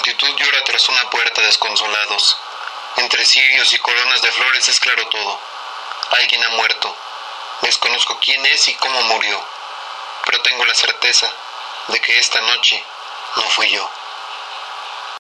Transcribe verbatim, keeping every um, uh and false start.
multitud llora tras una puerta desconsolados. Entre cirios y coronas de flores es claro todo. Alguien ha muerto. Desconozco quién es y cómo murió, pero tengo la certeza de que esta noche no fui yo.